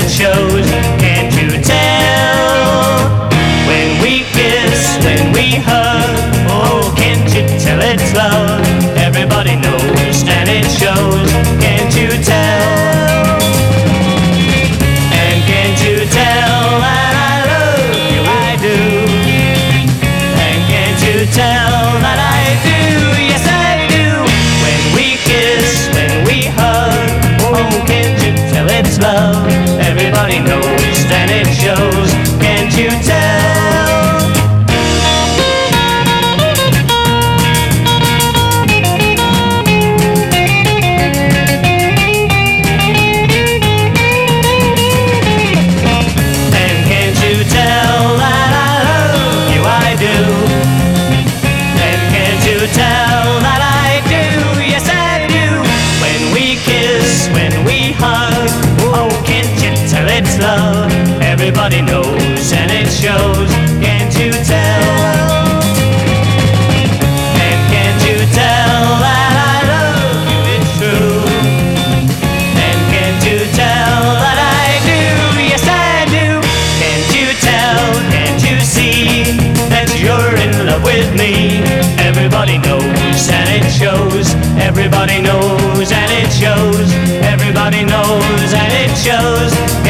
it shows. Can't you tell? When we kiss, when we hug, oh, can't you tell it's love? Everybody knows and it shows. Can't you tell? And can't you tell that I love you? I do. And can't you tell that I do? Yes, I do. When we kiss, when we hug, oh, can't you tell it's love? Everybody knows and it shows. Can't you tell? And can't you tell that I love you? I do. And can't you tell that I do? Yes, I do. When we kiss, when we hug, oh, can't you tell it's love? Everybody knows and it shows. Can't you tell? And can't you tell that I love you? It's true. And can't you tell that I do? Yes, I do. Can't you tell? Can't you see that you're in love with me? Everybody knows and it shows. Everybody knows and it shows. Everybody knows and it shows.